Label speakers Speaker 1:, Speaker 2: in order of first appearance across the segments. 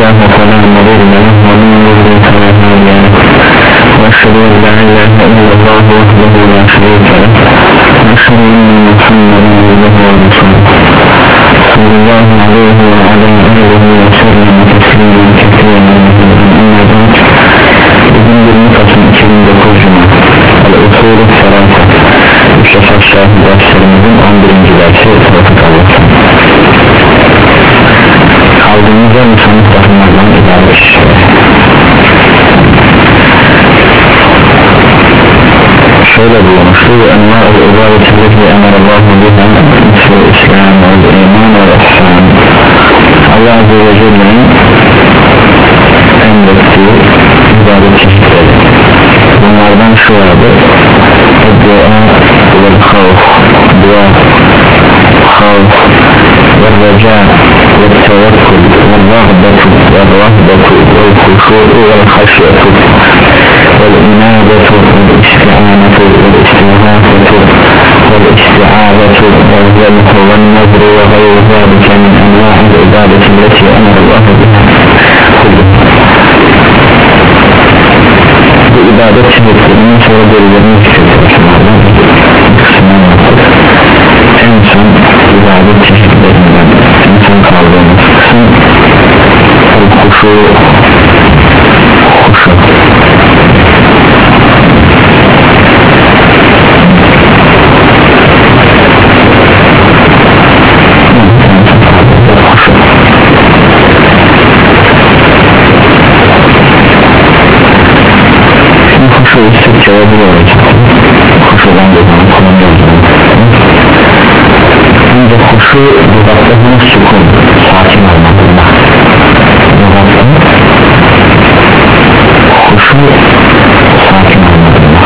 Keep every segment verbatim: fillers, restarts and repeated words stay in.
Speaker 1: الله فلا مضل له ومن يضلل فلا هادي له وأشهد أن لا إله إلا الله وحده لا شريك له وأشهد أن محمدا عبده ورسوله صلى الله عليه وعلى آله وسلم تسليما كثيرا أما بعد bugün yirmi Kasım iki bin dokuz Cuma El-Usul-u Serasa Mustafa Şahin derslerimizin on birinci dersi Trafik Allah'tan kaldığımız yer Musanlık takımlardan ibaret şöyle bulmuştu Enva'l-i ibadetilleti emarallahu biha Müslü İslam ve iman ve ihsan Allah Azze ve Celle'nin emrettiği ibadet çeşitleri bunlardan şu vardı dua ve havf dua havf ve reca ve tevekkül ve rahbetu ve rahbetu ve huşu'u ve haşyetu ve inabetu ve isti'anetu ve istihafetu ve isti'avetu ve zelhu ve nezru ve gayru zâlike min enva'il ibadeti leti emarallahu biha bu ibadet çeşitlerinin sonra bölülerini çıkartmışlardan kısmını yaptık. En son ibadet çeşitlerinden en son kaldığımız kısım kuşu kuşu Kuşu istek cevabı olacak. Kuşudan da bana kullanıyoruz. Önce kuşu lügatlarının sükun, sakin olmakında. Lügatların kuşu sakin olmakında.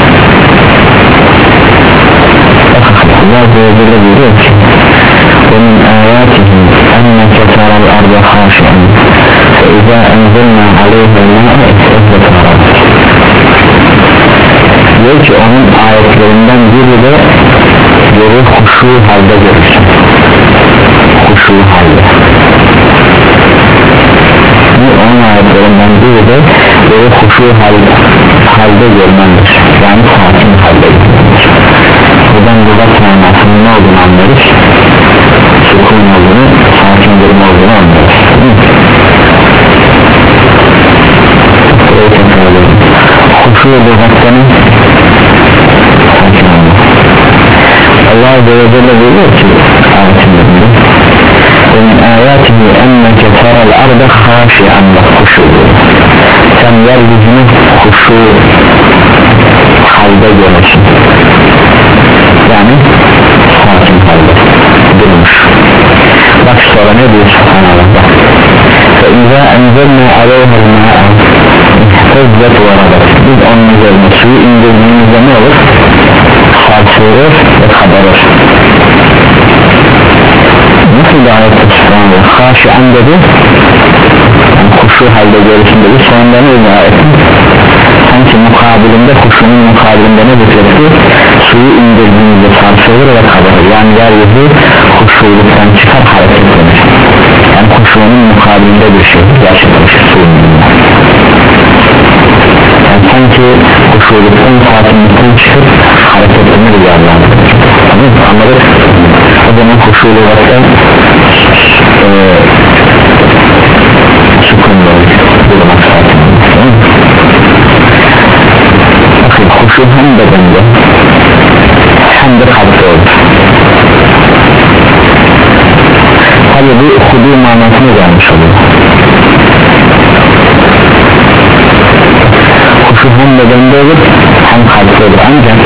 Speaker 1: Allah Azze ve Celle diyor ki وَمِنْ آيَاتِهِ أَنَّكَ تَرَى الْأَرْضَ خَاشِعًا فَإِذَا أَنزَلْنَا عَلَيْهَا الْمَاءَ اهْتَزَّتْ وَرَبَتْ diyor ki onun ayetlerinden biri de yeri huşu halde görürsün huşu halde onun ayetlerinden biri de yeri huşu halde, halde görmendir yani sakin halde görmendir buradan lügat manasının ne olduğunu anlarız sükun olduğunu sakin durum olduğunu anlarız huşu lügattanın Allah Azze ve Celle diyor ki ayetinde وَمِنْ آيَاتِهِ أَنَّكَ تَرَى الْأَرْضَ خَاشِعًا وَخُشُوعًا sen yeryüzünü huşu halde görürsün yani sakin halde durmuş bak sonra ne diyor subhanallah bak فَاِذَا اَنْزَلْنَا عَلَيْهَا الْمَاءَ اهْتَزَّتْ وَرَبَتْ biz onun üzerine suyu indirdiğimizde ne olur? Sarsılır ve kabarır nasıl bir ayet subhanallah haşi'an dedi yani huşu halde görürsün dedi sonunda ne dedi ayetin sanki mukabilinde huşunun mukabilinde ne zikreti suyu indirdiğimizde sarsılır ve kabarır yani yeryüzü huşuluktan çıkar hareketlenir yani huşunun mukabilinde bir şey gerçekleşir suyun yani sanki huşuluktan sakinlikten çıkıp hareketlenir bir yerden anladık o zaman huşuluktan e, sükunlu durmak sakin bakın huşu hem bedende hem de kalpte olur tabi bu hudu manasını gelmiş oluyor huşu hem bedende olur hem kalpte olur ancak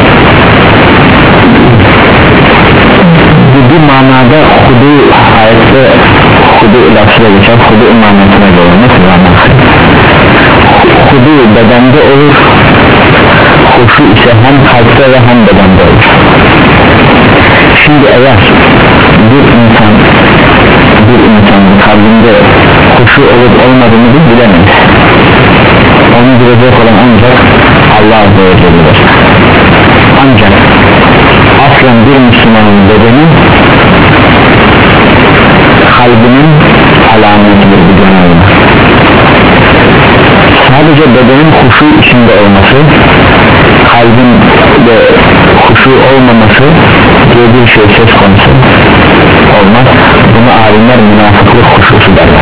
Speaker 1: bir manada hudu ayette hudu lafıyla geçer hudu manasına göre nasıl manası hudu bedende olur huşu ise hem kalpte ve hem bedende olur şimdi eğer bir insan bir insanın kalbinde huşu olup olmadığını biz bilemeyiz onu bilecek olan ancak Allah Azze ve Celle'dir ancak aslen bir Müslümanın bedeni kalbinin alametidir bu genelde sadece bedenin huşu içinde olması, kalbin de huşu olmaması diye bir şey söz konusu olmaz. Bunu alimler münafıklık huşusu derler.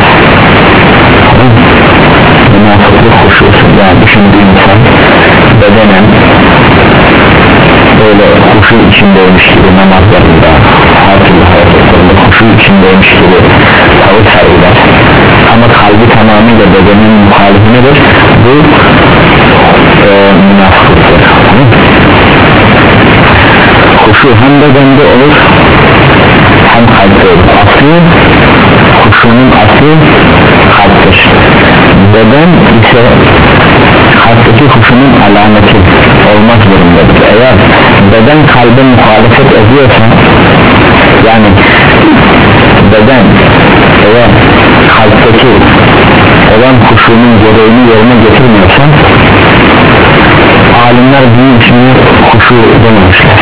Speaker 1: Münafıklık huşusu, yani düşündüğü insan bedenen böyle huşu içindeymiş gibi namazlarında, her türlü hareketlerinde huşu içindeymiş gibi tavır sergiler ama kalbi tamamıyla bedenin muhalifinidir. Bu e, münafıklıktır. Huşu hem bedende olur hem kalpte olur. Aslı, huşunun aslı kalptir. Beden ise kalpteki huşunun alameti olmak zorundadır. Eğer beden kalbe muhalefet ediyorsa, yani beden eğer kalpteki olan huşunun gereğini yerine getirmiyorsa, alimler bunun için huşu dememişler.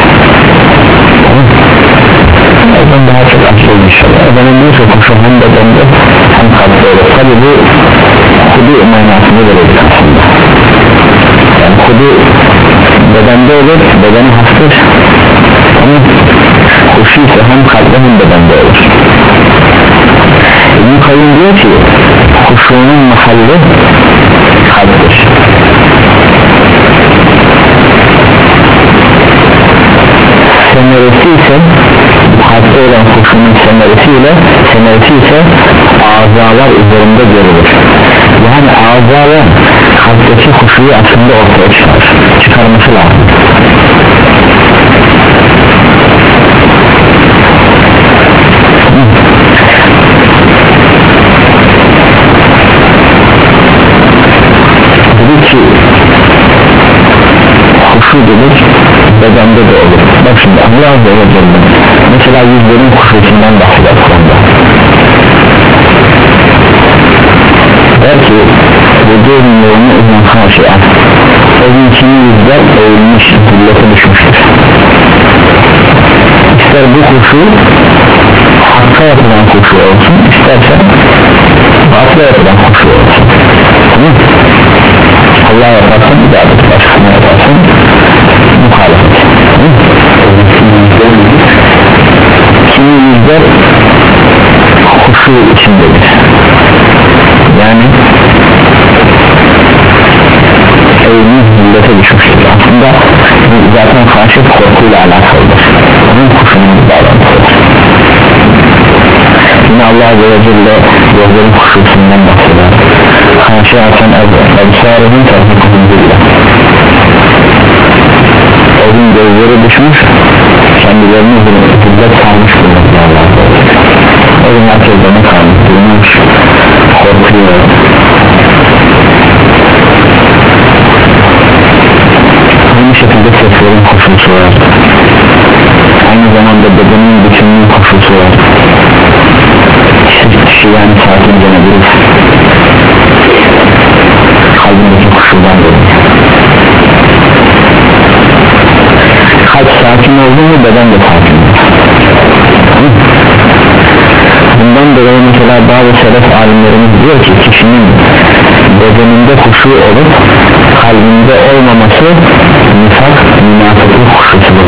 Speaker 1: Oradan daha çok açılmış. Benim bir çok huşu hem bedende hem kalpte olur. Tabi bu hudu manasını verir aslında. Yani hudu bedende olur, bedeni hastır ama huşu ise hem kalpte hem bedende olur. İbn-i Kayyum diyor ki huşunun mahalli kalptir. Semeresi ise kalpte olan huşunun semeresi ile semeresi ise azalar üzerinde görülür. Yani azalar kalpteki huşuyu aslında ortaya çıkar, çıkarması lazım. Dedi ki huşu dedik bedende de olur. Bak şimdi Allah Azze ve Celle mesela yüzlerin huşusundan bahseder Kur'an'da. Der ki vücudun yoğunu uzun karşıya o gün kimi yüzler eğilmiş, zillete düşmüştür. İster bu huşu hakka yapılan huşu olsun, isterse batla yapılan huşu olsun. Tamam mı? Allah yaparsın, ibadet başkasına yaparsın, muhalefet. Kimi yüzler huşu içindedir. Yani eğilmiş millete düşmüştür. Aslında zaten haşyet korkuyla alakalıdır. Onun huşunun bir bağlantısıdır. Yine Allah Azze ve Celle gözlerin huşusundan bahseder. Haşyatan ebsarının tarafından billah. O gün gözleri düşmüş, kendilerini zillet kalmış bulmakla Allah'a. O gün herkes bana kalmış, duymuş, korkuyor. Aynı şekilde seslerin huşusu var. Aynı zamanda bedenin bütününün huşusu var. Kişi yani sakince ne bilir? Kalbindeki huşudan verir. Kalp sakin oldu mu beden de sakin olur. Bundan dolayı mesela bazı selef alimlerimiz diyor ki kişinin bedeninde huşu olup kalbinde olmaması nifak, münafıklık huşusudur.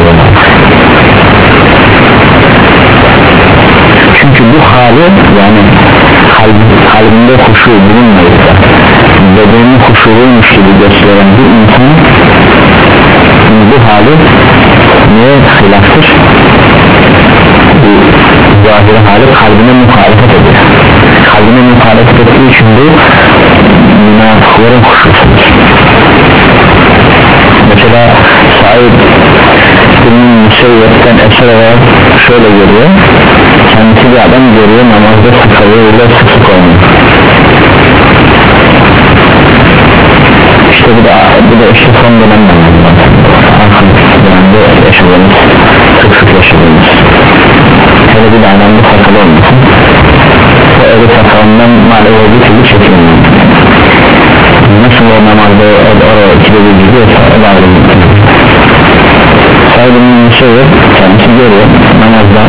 Speaker 1: Çünkü bu hali yani kalb, kalbinde huşu bulunmayıp da bedeninin huşuluymuş gibi gösteren bir insan bu hali niye hilaftır? Bu zahiri hali kalbine muhalefet ediyor. Kalbine muhalefet ettiği için bu münafıkların huşusudur. Mesela Said bin Müseyyep'ten eser olarak şöyle görüyor. Kendisi bir adam görüyor, namazda sıkalığıyla sık sık oynuyor. İşte bu da, bu da işte son dönem namazda arkamız dönemde yaşadığımız, sık sık yaşadığımız. Hele bir de adamda sakalı olmasın ve öyle sakalından maalesef bir türlü çekilmiyor. Nasıl o namazda oraya ikide bir gidiyorsa o da ayrı bir saydığım bir şey yok, kendisi görüyor namazda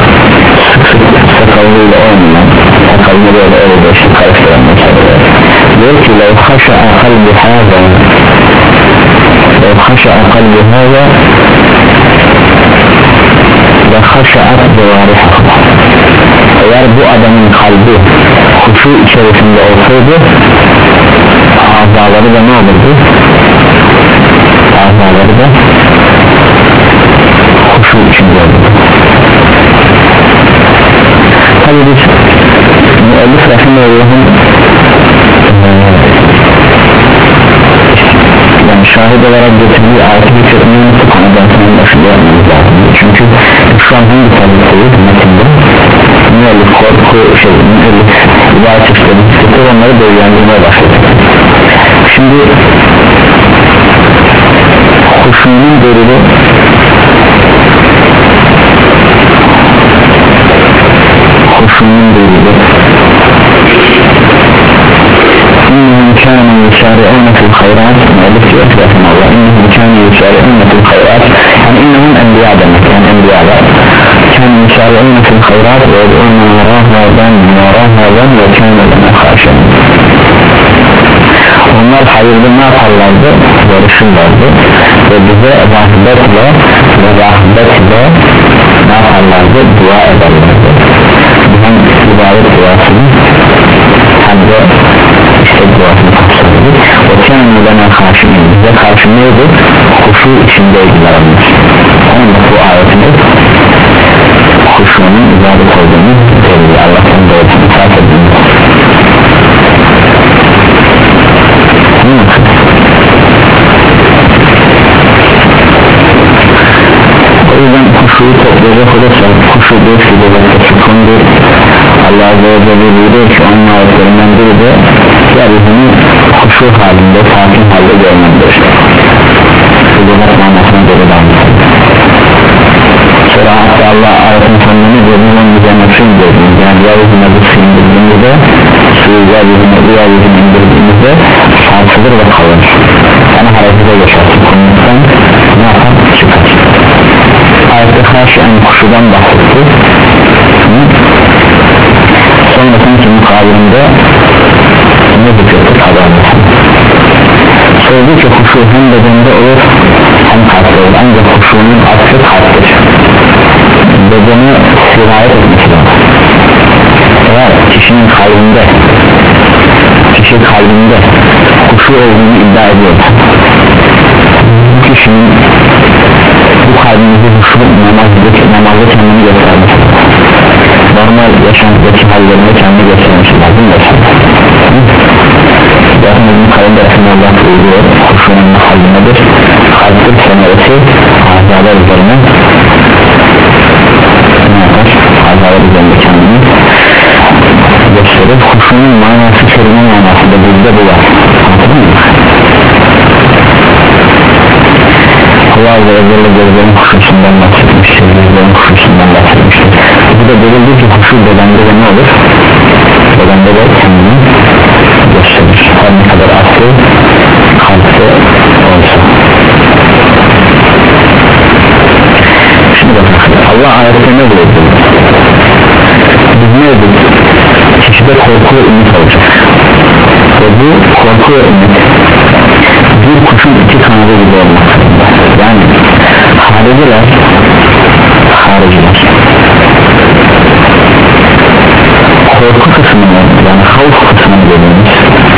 Speaker 1: sık sık sakallıyla oynayan, sakalını böyle öyle değişik karıştıran mesela diyor ki لو خشع قلب هذا لو خشع قلب هذا لخشعت جوارحه. Eğer bu adamın kalbi huşu içerisinde olsaydı azaları da ne olurdu? Azaları da huşu içinde olurdu. Tabi biz müellif rahimehullah'ın yani şahit olarak getirdiği ayeti getirdiğini bu konudan sonra başında yapmamız lazım. Çünkü şu an hangi tabiatıyız metinde müellif korku şey müellif ibadet işleri hissettir onları değerlendirmeye başladı. Şimdi huşunun delili huşunun delili İnnehum kâne yusâri'ûne fil hayrat müellif diyor ki Allah innehum kâne yusâri'ûne fil hayrat yani innehum enbiya demek yani enbiyalar kâne yusâri'ûne fil hayrat ve yed'ûne rahâben rahâben ve kâne lena khâşen. Onlar hayırlı ne yaparlardı? Yarışırlardı ve bize rahmetle ve rahmetle ne yaparlardı? Dua ederlerdi. Hem ibadet duasını hem de işte duasını kapsardı. O kâne lena khâşen bize karşı neydi? Huşu içindeydiler onlar. Onun da bu ayetinde huşunun ibadet olduğunu söylüyor. Allah'tan doğrusunu fark edildi. O yüzden huşuyu toplayacak olursak huşu bir filozofi sükundur. Allah Azze ve Celle buyuruyor ki onun ayetlerinden biri de yeryüzünü huşu halinde sakin halde görmendir. Filozofi manasına göre davranır. Sonra hatta Allah ayetin sonuna ne diyor? Bunun üzerine su indirdiğimiz yani yeryüzüne bu su indirdiğimizde suyu yeryüzüne bu yeryüzüne indirdiğimizde sarsılır ve kalır. Yani harekete geçer. Konumuzdan ne yapar? Çıkar. Ayette karşı en kuşudan bahsetti. Sonrasındaki mukabilinde ne zikreti kazanır. Söylediği ki huşu hem bedende olur hem kalpte olur. Ancak huşunun aslı kalptir. Bedene sirayet etmesi lazım. Eğer kişinin kalbinde kişi kalbinde huşu olduğunu iddia ediyor, bu kişinin bu kalbindeki huşu namazdaki namazda kendini göstermesi normal yaşantıdaki hallerinde kendini göstermesi lazım. Yarın kalbinde Allah buyuruyor huşunun mahallinedir kalptir semeresi azalar üzerine ne yapar? Azalar üzerinde kendini gösterir. Huşunun manası kelime manası da bizde bu var. Anladın mı? Allah Azze ve Celle gözlerin huşusundan bahsetmiştir, gözlerin huşusundan bahsetmiştir. Bu da belirli ki huşu bedende de ne olur? Bedende de kendini gösterir. Her ne kadar aslı kalpte olsa. Şimdi bakın Allah ayette ne diyor? Biz ne dedik? Kişide korku ve ümit olacak. Ve bu korku ve ümit bir kuşun iki kanadı gibi olmak. Yani hariciler hariciler korku kısmını yani havf kısmını dediğimiz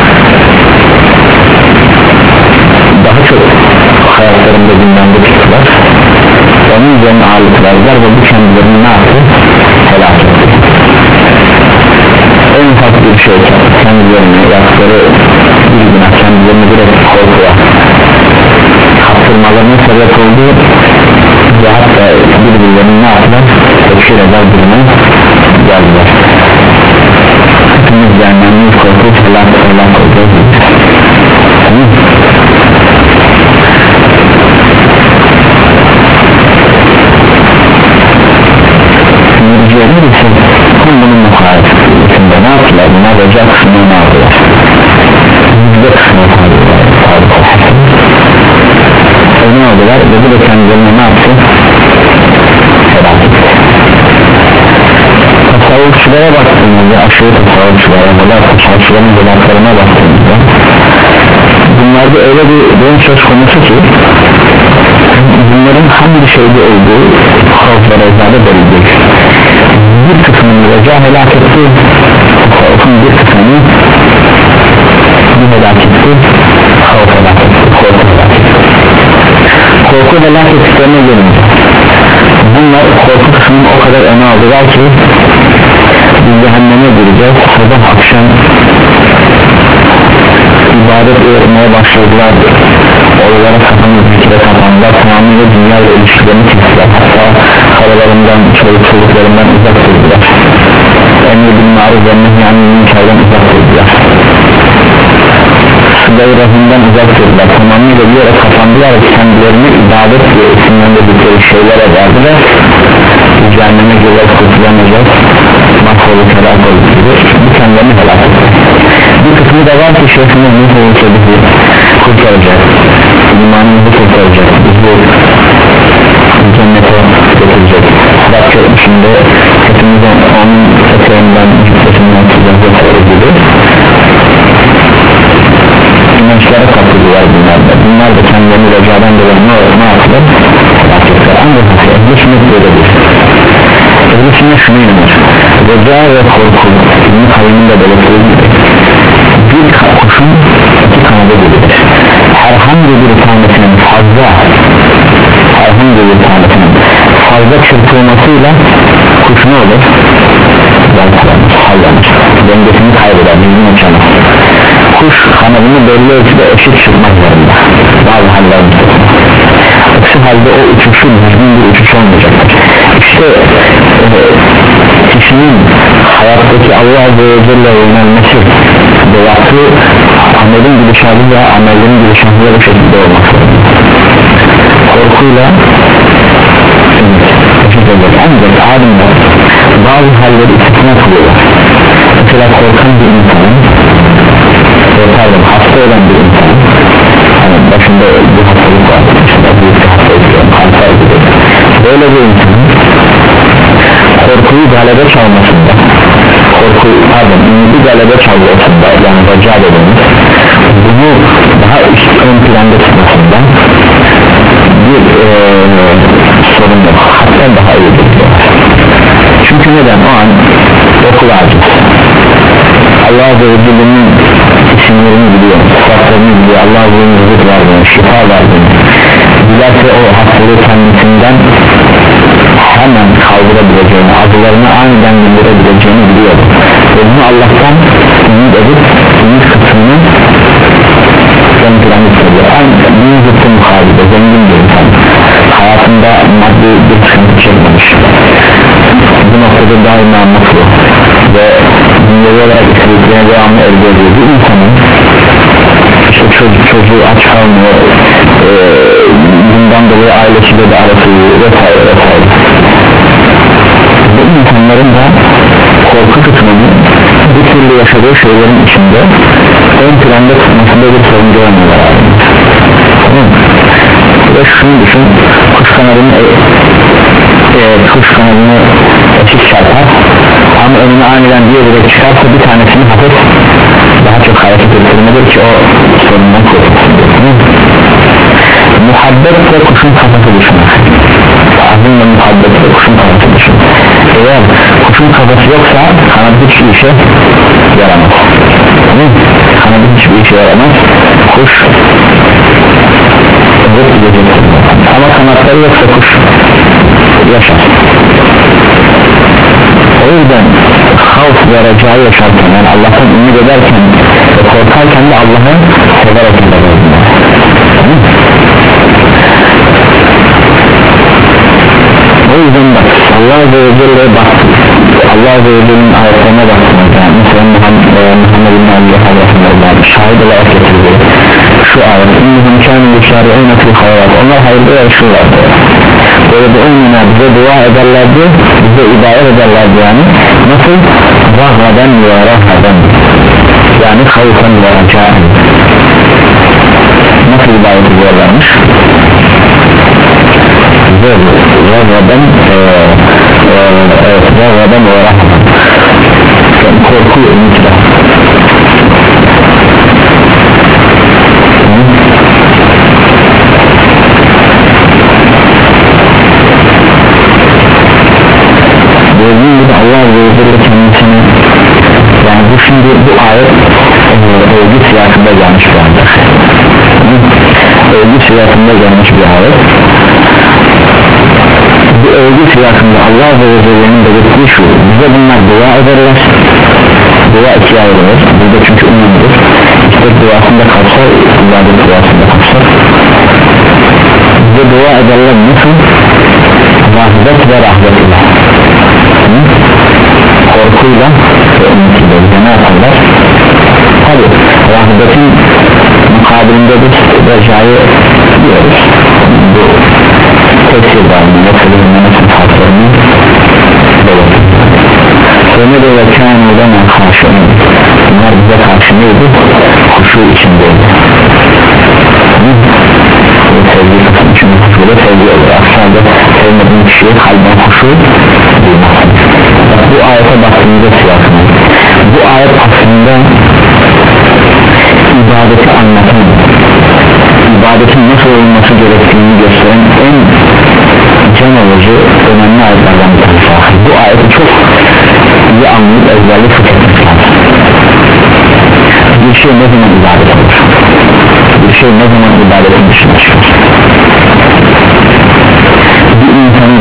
Speaker 1: daha çok hayatlarında gündemde tuttular. Onun üzerine ağırlık verdiler ve bu kendilerini ne yaptı? Helak etti. En ufak bir şey kendilerini yaptıkları bir günah kendilerini direkt korkuya kaptırmalarına sebep oldu ve hatta birbirlerini ne yaptılar? Tekşir eder duruma geldiler. Hepimiz cehennemliyiz korkup helak helak olacağız. Mürciyeler ise bunun muhalefetinde ne yaptılar? Bunlar hoca kısmını ne yaptılar? Yüzde kısmını kaldılar. Ne oldular? Ve bu da kendilerine ne yaptı? Helak etti. Tasavvufçulara baktığımızda ve aşırı tasavvufçulara ve tasavvufçuların cevaplarına baktığımızda bunlarda öyle bir durum söz konusu ki bunların hangi şeyde olduğu havf ve rezada belirdir. Bir kısmını reca helak etti, havfın bir kısmını bir helak etti, havf helak etti, korku helak etti. Korku helak ettiklerine gelince bunlar korku kısmını o kadar öne aldılar ki biz cehenneme gireceğiz, sabah akşam ibadet öğrenmeye başladılar, oralara kapanıp zikre kapandılar, tamamıyla dünya ile ilişkilerini kestiler, hatta karalarından, çoluk çocuklarından uzak durdular, emri bil maruf ve nehyanın münkerden uzak durdular, sıla-i rahimden uzak durdular, tamamıyla bir yere kapandılar ve kendilerini ibadet diye isimlendirdikleri şeylere verdiler. Cehenneme gireceğiz, kurtulamayacağız, mahvoluk helak olduğu gibi bu kendilerini helak etti. Bir kısmı da var ki şeyhimiz ne olursa bizi kurtaracak, imanımızı kurtaracak, bizi cennete götürecek, Sırat Köprüsü'nde hepimize onun eteğinden, cübbesinden tutacak gibi inançlara kapılıyorlar bunlar da. Bunlar da kendilerini recadan dolayı ne yapılır? Hakikler ancak ehli sünnet böyledir. Ehli sünnet şunu inanır, reca ve korku İbn-i Kayyım'ın da belirttiği gibi bir kuşun iki kanadı gibidir. Herhangi bir tanesinin fazla herhangi bir tanesinin fazla çırpılmasıyla kuş ne olur? Yalçalanır, sallanır, dengesini kaybeder, bilgini uçanır. Kuş kanadını belli ölçüde eşit çırpmak zorunda bazı hallerin tutma, aksi halde o uçuşu düzgün bir uçuş olmayacaktır. İşte e, kişinin hayattaki Allah Azze ve Celle yönelmesi ve yaptığı amelin gidişatı ve amelin gidişatı bu şekilde olmak zorunda. Korkuyla ancak alimler bazı halleri istisna kılıyorlar. Mesela korkan bir insanın pardon hasta olan bir insan, hani başında bir hastalık var, başında büyük bir hastalık var, kanser gibi, böyle bir insanın korkuyu galebe çalmasında, korku pardon ümidi galebe çalmasında, yani reca dediğimiz bunu daha üst ön planda tutmasında bir ee, sorun yok, hatta daha iyi bekliyorlar. Çünkü neden? O an okul aciz, Allah Azze ve Celle'nin isimlerini biliyor, sıfatlarını biliyor, Allah Azze ve Celle verdiğini, şifa verdiğini, dilerse o hastalığı kendisinden hemen kaldırabileceğini, acılarını aniden bildirebileceğini biliyor ve bunu Allah'tan ümit edip ümit kısmını ön planı söylüyor. Aynı bir zıttı mukabilde zengin bir insan, hayatında maddi bir sıkıntı çekmemiş, bu noktada daima mutlu ve dünyevi olarak istediklerine devamlı elde ediyor. Bir insanın işte çocuk, çocuğu aç kalmıyor, e, bundan dolayı ailesiyle de arası vesaire vesaire. Bu insanların da korku kısmını bir türlü yaşadığı şeylerin içinde ön planda tutmasında bir sorun görmüyorlar. Ve şunu düşün, kuş kanadını e, e, kuş kanadını eşit çarpar ama önüne aniden diye direkt çıkarsa bir tanesini hafif daha çok hareket ettirmedir ki o sorundan kurtulsun. Muhabbet ve kuşun kafası düşünür. Azim ve muhabbet ve kuşun kafası düşünür. Eğer kuşun kafası yoksa kanadı hiçbir işe yaramaz. Kanadı hiçbir işe yaramaz. Kuş zıt gidecektir. Ama kanatları yoksa kuş yaşar. O yüzden havf ve recayı yaşarken, yani Allah'tan ümit ederken ve korkarken de Allah'ı severek ederler. O yüzden bak Allah Azze ve Celle'ye baktık, Allah Azze ve Celle'nin ayetlerine baktık, yani mesela Muhammed'in Allah'a şahit olarak getirdi şu ayet, İnnihim kâmin yüşâri'ûne fil hayrat, onlar hayırda yarışırlardı, böyle de onunla bize dua ederlerdi, bize ibadet ederlerdi, yani nasıl? Rahmadan ve rahmadan, yani havfan ve racaen, nasıl ibadet ediyorlarmış? Rahmadan rahmadan ve rahmadan, korku ve ümitler. Gördüğün gibi Allah Azze ve Celle kendisine, yani bu şimdi bu ayet e, övgü siyasında gelmiş bir ayet, övgü siyasında gelmiş bir ayet. Bu övgü siyasında Allah Azze ve Celle'nin belirttiği şu: bize bunlar dua ederler, dua ikiye ayrılır burada çünkü umumdur, işte duasında kalsa, ibadet duasında kalsa bize dua ederler nasıl? Rahmet ve rahmet ile, korkuyla ve umutiyle bize ne yaparlar? Tabi rahmetin mukabilinde biz recayı diyoruz, bu tefsir dağılımında kılığında nasıl farklarını belirtir. Sonra da vekanı olana karşı, bunlar bize karşı neydi? Huşu içindeydi. Bu sevgi kısmı için huşuyla sevgi olur. Aksarda sevmediğin kişiye kalben huşu duymazsın. Bu ayete baktığımızda siyasını, bu ayet aslında ibadeti anlatan, ibadetin nasıl olması gerektiğini gösteren en can alıcı önemli ayetlerden bir tanesi. Bu ayeti çok iyi anlayıp ezberli fıkhetmek lazım. Bir şey ne zaman ibadet olur? Bir şey ne zaman ibadetin dışına çıkar? Bir insanın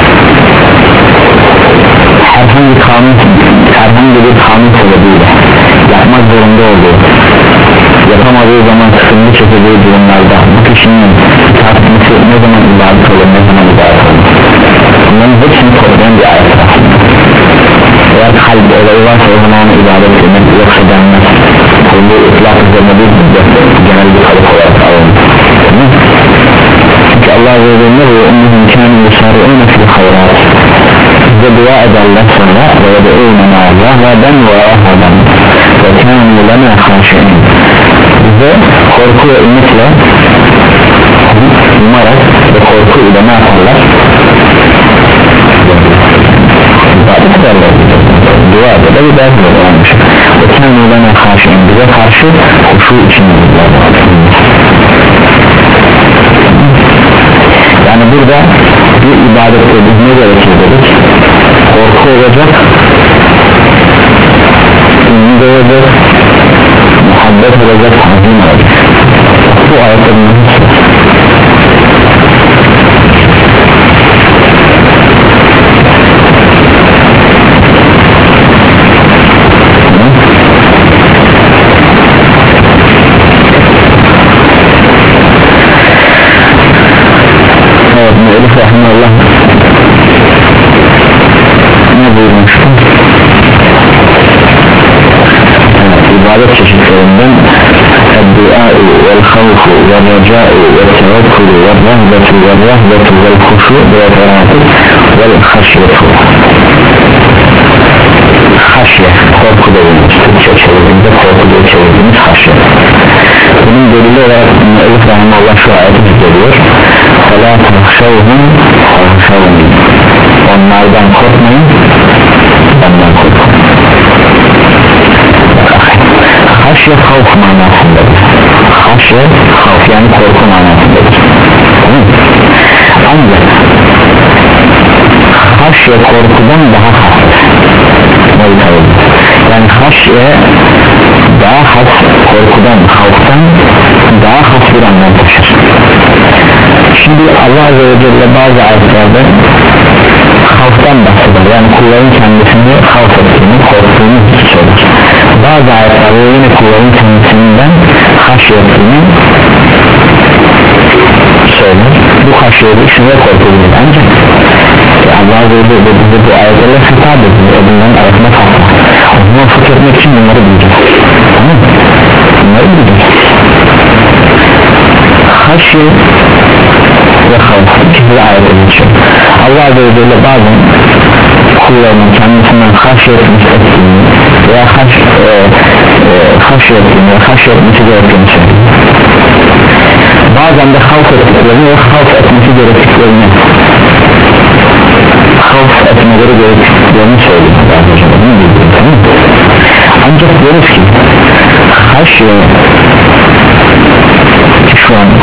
Speaker 1: herhangi kanun, herhangi bir kanun sebebiyle yapmak zorunda olduğu, yapamadığı zaman sıkıntı çekeceği durumlarda bu kişinin tartışması ne zaman ibadet olur, ne zaman ibadet olur? Bunların hepsini toplayan bir ayet aslında. Eğer kalp olayı varsa o zaman ibadet demek, yoksa denmez. Bu ıtlak üzerine bir genel bir kalıp olarak alınır. Çünkü Allah Azze ve Celle ve onun imkanı yusarı'ına fil hayrat, bize dua ederler sonra ve de eğmen Allah ve ben ve ahadam ve kânû lana khâşi'in, bize korku ve ümitle umarak ve korku ile ne yaparlar? İbadet ederler, dua ederler, ibadet ederler. Ve kânû lana khâşi'in, bize karşı huşu içindedirler. Yani burada bir ibadet edilmeye gerekir dedik, korku olacak, ümit olacak, muhabbet olacak, hazin olacak. Bu ayetlerin hepsi. Evet, Elif Rahmanullah ne buyurmuştu? Evet, ibadet çeşitlerinden el-du'a vel-havfu vel-raca'u vel-tevekkülü vel-rahbetu vel-rahbetu vel-huşu vel-rahbetu vel-haşyetu. Haşye, korku dediğimiz, Türkçe çevirdiğimizde korku diye çevirdiğimiz haşye. Bunun delili olarak Elif Rahmanullah şu ayeti zikrediyor: فَلَا تَخْشَوْهُمْ فَخْشَوْنِي, onlardan korkmayın, benden korkun. Haşye havf manasındadır. Haşye havf yani korku manasındadır. Ancak haşye korkudan daha hafif. Yani haşye daha has, korkudan, havftan daha has bir anlam taşır. Şimdi Allah Azze ve Celle bazı ayetlerde havftan bahseder, yani kulların kendisini havf ettiğini, korktuğunu söyler. Bazı ayetlerde yine kulların kendisinden haşye ettiğini söyler. Bu haşyede şuna korkulur ancak Allah Azze ve Celle bize bu ayetlerle hitap ediyor, bunların arasında farklı. O zaman fıkh etmek için bunları bileceğiz, tamam mı? Bunları bileceğiz. Haşye ve havf ikisi ayet edilmiştir. Allah Azze ve Celle bazen kullarının kendisinden haşye etmiş ettiğini veya haş, e, e, haşye ettiğini veya haşye etmesi gerektiğini söylüyor. Bazen de havf ettiklerini ve havf etmesi gerektiklerini havf etmeleri gerektiklerini söylüyor. Ancak diyoruz ki haşye şu an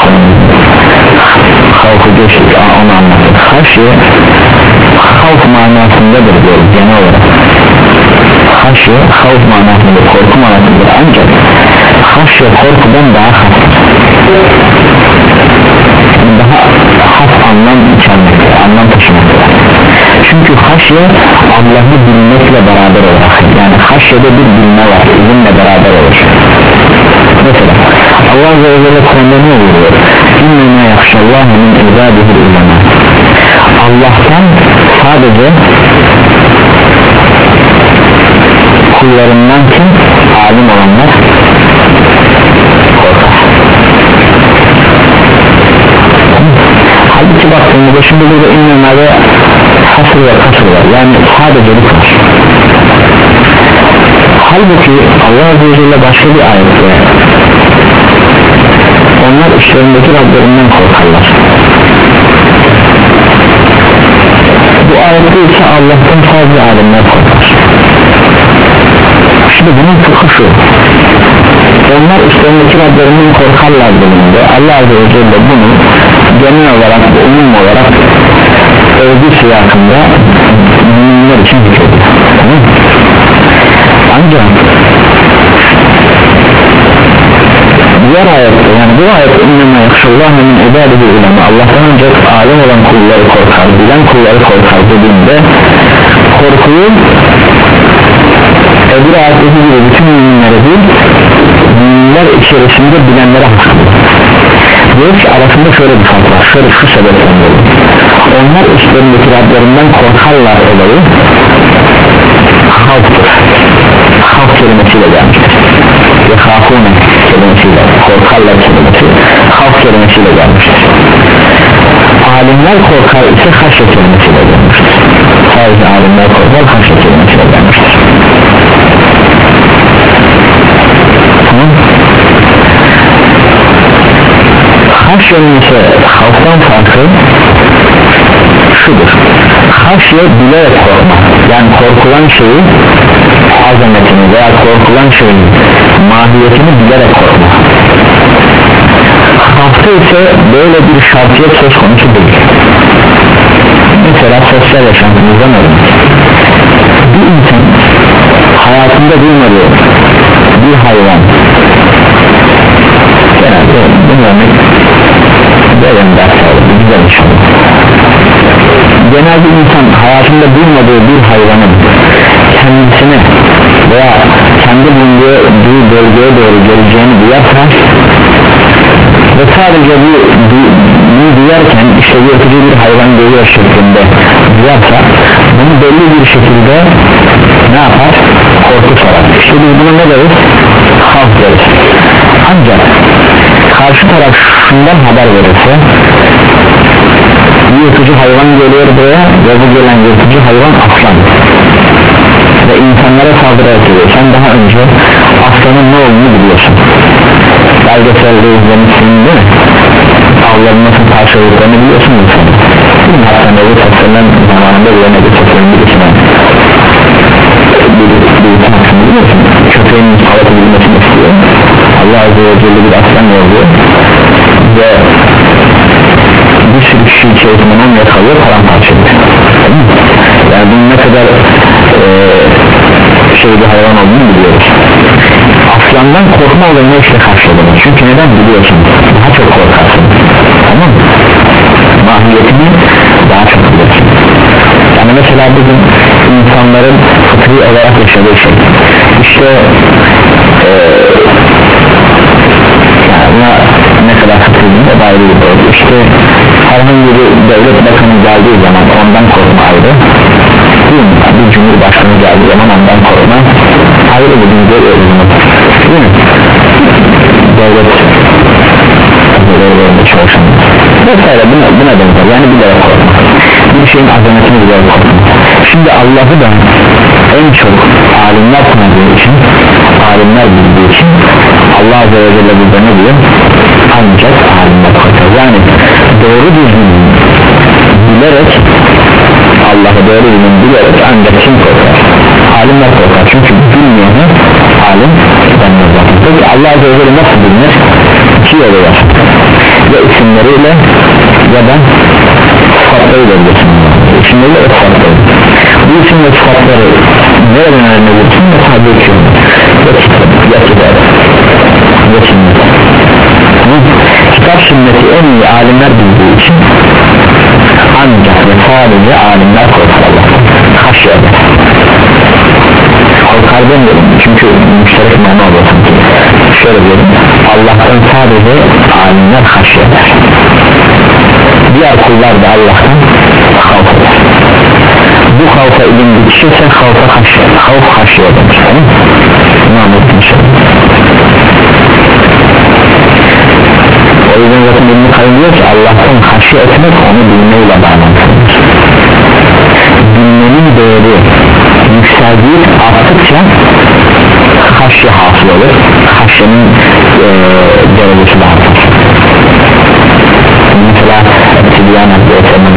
Speaker 1: havfu geçtik, onu anlattık. Haşye havf manasındadır diyoruz genel olarak. Haşye havf manasındadır, korku manasındadır, ancak haşye korkudan daha hafif, daha hafif anlam içermekte, anlam taşımakta. Çünkü haşye Allah'ı bilmekle beraber olarak, yani haşyede bir bilme var, ilimle beraber olur. Mesela Allah Azze ve Celle Kur'an'da ne oluyor? İnnemâ yakşallâhu min ibâdihil ulemâ. Allah'tan sadece kullarından kim? Alim olanlar korkar. Halbuki baktığımızda şimdi burada innemâde hasır ve kasır var, yani sadece bu kadar. Halbuki Allah Azze ve Celle başka bir ayette onlar işlerindeki Rablerinden korkarlar. Bu ayette ise Allah'tan sadece alimler korkar. Şimdi bunun fıkhı şu: onlar işlerindeki Rablerinden korkarlar dediğinde Allah Azze ve Celle bunu genel olarak, umum olarak övgü siyakında müminler için hükmediyor. Ancak diğer ayette, yani bu ayette innemâ yakşallâhu min ibâdihi ulema, Allah'tan ancak alim olan kulları korkar, bilen kulları korkar dediğinde korkuyu öbür ayetteki gibi bütün müminlere değil, müminler içerisinde bilenlere hakkıdır. Diyor ki arasında şöyle bir fark var, şöyle şu sebepten dolayı: onlar üstlerindeki Rablerinden korkarlar olayı havftır, havf kelimesiyle gelmiştir. Ve hafune kelimesiyle, korkarlar kelimesi havf kelimesiyle gelmiştir. Alimler korkar ise haşye kelimesiyle gelmiştir. Sadece alimler korkar, haşye kelimesiyle gelmiştir. Tamam. Haşyenin ise havftan farkı şudur: haşye bilerek korkma, yani korkulan şeyi, azametini veya korkulan şeyin mahiyetini bilerek korkma. Havfta ise böyle bir şartiyet söz konusu değil. Mesela sosyal yaşantımızda ne olur? Bir insan hayatında duymadığı bir hayvan, genelde bu örnek böyle ders alır, güzel inşallah. Genelde insan hayatında duymadığı bir hayvanın kendisine veya kendi bulunduğu bölgeye doğru geleceğini duyarsa ve sadece bu bunu duyarken işte yırtıcı bir hayvan geliyor şeklinde duyarsa, bunu belli bir şekilde ne yapar? Korku sarar. İşte biz buna ne deriz? Havf deriz. Ancak karşı taraf şundan haber verirse, yırtıcı hayvan geliyor buraya ve bu gelen yırtıcı hayvan aslan ve insanlara saldırı ediyor. Sen daha önce aslanın ne olduğunu biliyorsun, belgeselde izlemişsin değil mi? Avların nasıl parçaladıklarını biliyorsun mu sen? Hatta Nebi Tasar'ın zamanında bir Nebi Tasar'ın birisine bir tanesini biliyorsun, köpeğin salatı bilmesini istiyor. Allah Azze ve Celle bir aslan yolluyor ve bir sürü kişi içerisinden onu yakalıyor, paramparça ediyor. Yani bunun ne kadar e, şey bir hayvan olduğunu biliyoruz. Aslandan korkma olayına işte karşıladınız. Çünkü neden biliyorsun? Daha çok korkarsın. Tamam mı? Mahiyetini daha çok biliyorsun. Yani mesela bugün insanların fıtri olarak yaşadığı şey, işte e, yani ne kadar fıtriliğinde dair bir oldu. İşte herhangi bir devlet bakanı geldiği zaman ondan korkma ayrı, değil mi? Bir cumhurbaşkanı geldiği zaman ondan korkma ayrı, bir gün görüyoruz bunu, değil mi? Devlet devletlerinde çalışan vesaire buna, buna benzer, yani bilerek korkma, bir şeyin azametini bilerek korkma. Şimdi Allah'ı da en çok alimler tanıdığı için, alimler bildiği için Allah Azze ve Celle burada ne diyor? Ancak alimler korkar. Yani doğru düzgün bilerek, Allah'ı doğru düzgün bilerek ancak kim korkar? Alimler korkar. Çünkü bilmeyeni alim denmez. Peki Allah Azze ve Celle nasıl bilinir? İki yolu var, ya isimleriyle ya da sıfatlarıyla bilirsin. İsimleriyle ve sıfatlarıyla. Bu isim ve sıfatları nereden öğrenebilirsin? Mesela bir şey ya kitap ya kitap ya sünnet. Kitap sünneti en iyi alimler bildiği için ancak ve sadece alimler korkar Allah'tan, haşya eder. Korkar demiyorum çünkü müşterek mana olursun. Şöyle diyelim, Allah'tan sadece alimler haşya eder, diğer kullar da Allah'tan havf eder. Bu havfa ilim bitişirse havfa haşya, havf haşya eder. Ne anlattım şimdi? O yüzden zaten İbn-i Kayyum diyor ki Allah'tan haşya etmek onu bilmeyle bağlantılıdır. Bilmenin değeri yükseldiği arttıkça haşya hasıl olur, haşyanın e, derecesi de artar. Mesela Tibyan adlı eserinin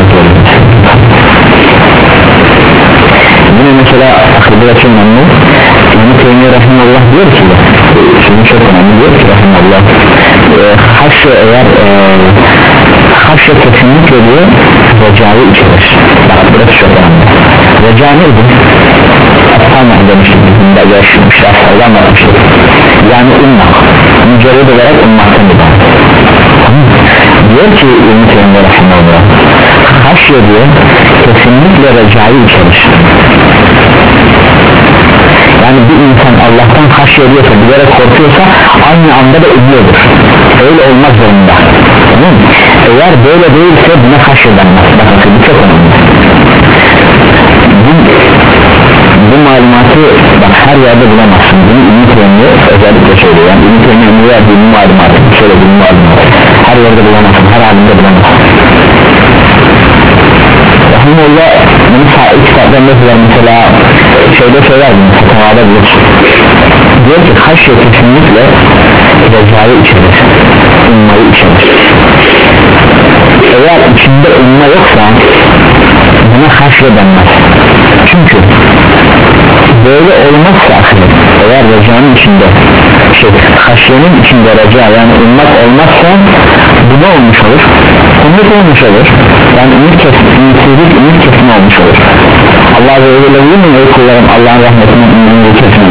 Speaker 1: yine mesela akıbı açın anlı İbn-i Teymiye Rahimullah diyor ki şimdi çok önemli diyor ki Rahimullah e, haşya eğer e, haşya kesinlikle diyor recayı içerir. Bak burası çok önemli. Reca neydi? Aslan demiştik bizimde yaşamışlar aslan anlatmıştık. Yani ummak, mücerred olarak ummaktan bir daha. Diyor ki İbn-i Teymiye Rahimullah haşya diyor kesinlikle recayı içerir. Yani bir insan Allah'tan haşya ediyorsa, bilerek korkuyorsa aynı anda da üzülüyordur. Öyle olmak zorunda. Tamam mı? Eğer böyle değilse buna haşya denmez. Bakın bu çok önemli. Bu, bu malumatı bak her yerde bulamazsın. Bunu İbn-i Teymiye özellikle söylüyor. Yani İbn-i Teymiye'nin verdiği bu malumatı, şöyle bir malumatı her yerde bulamazsın, her halinde bulamazsın. Rahimullah bunu sahip kitaptan mesela mesela şeyde söyler mi? Tavada bilir. Diyor ki haşya kesinlikle recayı içerir, ummayı içerir. Eğer içinde umma yoksa buna haşya denmez. Çünkü böyle olmazsa ahiret, eğer recanın içinde şey, haşyanın içinde reca yani ummak olmazsa bu ne olmuş olur? Umut olmuş olur. Yani ümit kesin, ümitsizlik ümit kesin olmuş olur. Allah Azze ve Celle değil mi ey kullarım Allah'ın rahmetinin ümidini kesin?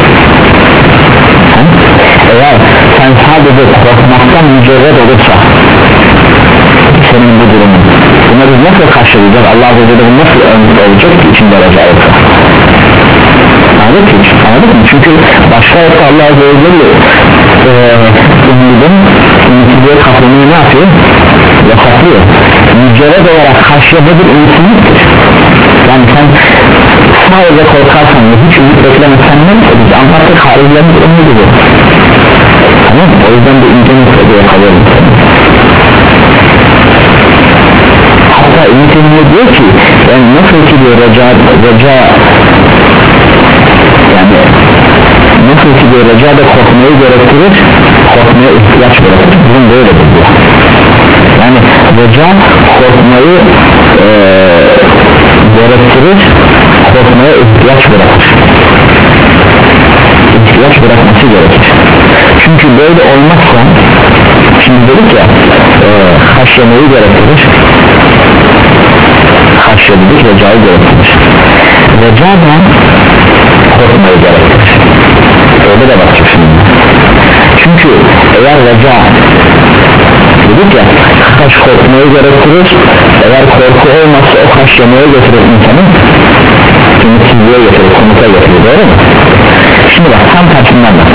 Speaker 1: Eğer sen sadece korkmaktan mücerred olursa senin bu durumun, buna biz nasıl karşılayacağız? Allah Azze ve Celle bu nasıl ömür olacak ki içinde reca olsa? Anladık mı? Anladık mı? Çünkü başka yoksa Allah Azze ve Celle e, ümidin ümitsizliğe kapılmayı ne yapıyor? Yasaklıyor. Mücerred olarak haşya nedir? Ümitsizliktir. Yani sen sadece korkarsan ve hiç ümit beklemezsen ne? Biz anlattık haricilerin ümididir. Tamam mı? O yüzden de ince nüfediye kalıyorum. Hatta ümit edilme diyor ki yani nasıl ki diyor reca, reca yani nasıl ki diyor reca da korkmayı gerektirir, korkmaya ihtiyaç bırakır. Bunun böyledir diyor. Yani reca korkmayı e, gerektirir, korkmaya ihtiyaç bırakır. İhtiyaç bırakması gerekir. Çünkü böyle olmazsa, şimdi dedik ya e, haşyemeyi gerektirir, haşye dedik recayı gerektirir. Reca da korkmayı gerektirir. Öyle de bakacak şimdi. Çünkü eğer reca dedik ya haş korkmayı gerektirir, eğer korku olmazsa o haşyemeye getirir insanın, ümitsizliğe getirir, komuta getirir, doğru mu? Şimdi bak tam tersinden bak.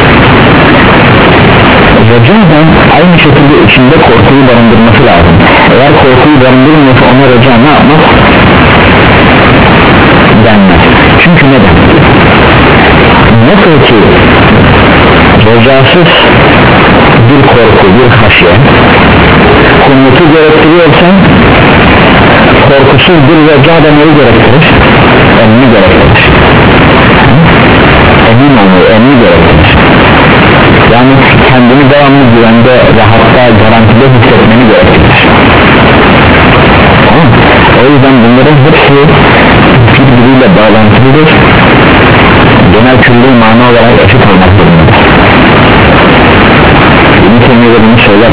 Speaker 1: Recadan aynı şekilde içinde korkuyu barındırması lazım. Eğer korkuyu barındırmıyorsa ona reca ne yapmaz? Denmez. Çünkü neden? Nasıl ki recasız bir korku, bir haşye komutu gerektiriyorsa korkusuz bir reca da neyi gerektirir? Emni gerektirir. Emin olmayı, emni gerektirir. Yani kendini devamlı güvende, rahatta, garantide hissetmeni gerektirir. Tamam. O yüzden bunların hepsi birbiriyle bağlantılıdır. genel külli mana olarak eşit olmak zorundadır. Bir temelde bunu söyler.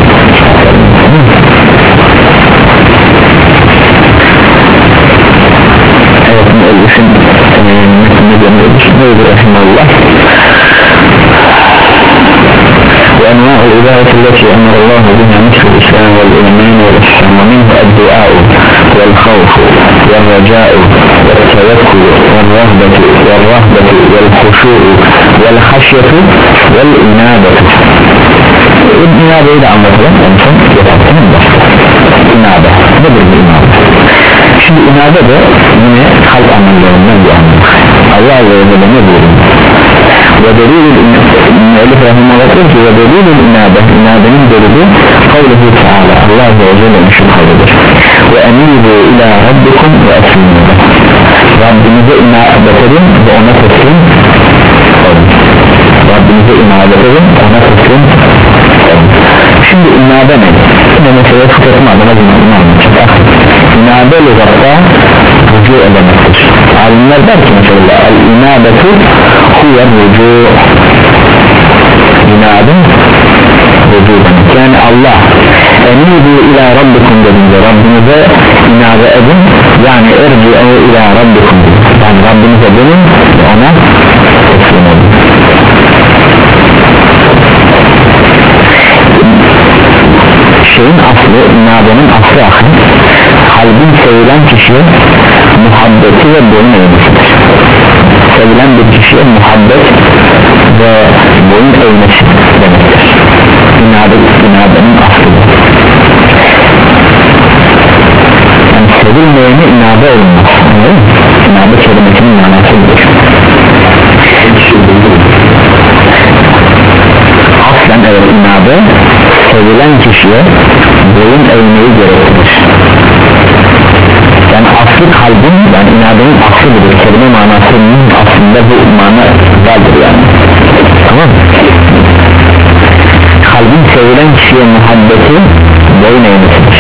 Speaker 1: Evet, müellifin metnine dönüyoruz. Neydi rahimahullah? وأنواع العبادة التي أمر الله بها مثل الإسلام والإيمان والإحسان ومنه الدعاء والخوف والرجاء والتوكل والرهبة والرهبة والخشوع والخشية والإنابة. الإنابة إذا أمرت أنتم يتعلمون إنابة. nedir bu inabe? Şimdi inabe de yine halk amellerinden bir anlamı. Allah Azze ve Celle ne buyuruyor? Ve delilül müellif rahimahullah diyor ki ve delilül inabe, inabenin delili kavluhu teala, Allah Azze ve Celle'nin şu kavludur. Ve enibu ila rabbikum ve eslimu. Rabbinize inabet edin ve ona teslim olun. Rabbinize inabet edin, ona teslim olun. Şimdi inabe ne? Yine mesela fıkratım adına bunu anlatacak. İnabe lügatta rücu edemektir. Alimler der ki mesela el-inabetu huve rücu. İnabe rücu demek. Yani Allah enibu ila rabbikum dediğinde Rabbinize inabe edin, yani erci'u ila rabbikum, yani Rabbinize dönün ve ona teslim olun. Şeyin aslı, inabenin aslı akıl, kalbin sevilen kişiye muhabbeti ve boyun eğmesidir. Sevilen bir kişiye muhabbet ve boyun eğmesi demektir. İnabe, inabenin aslıdır. Yani sevilmeyene inabe olmaz. İnabe kelimesinin manasıdır. Aslen evet, inabe sevilen kişiye boyun eğmeyi gerektirir. Yani aslı kalbin, yani inabenin aslıdır. Kelime manasının aslında bu mana vardır yani. Tamam mı? Kalbin sevilen kişiye muhabbeti boyun eğmesidir.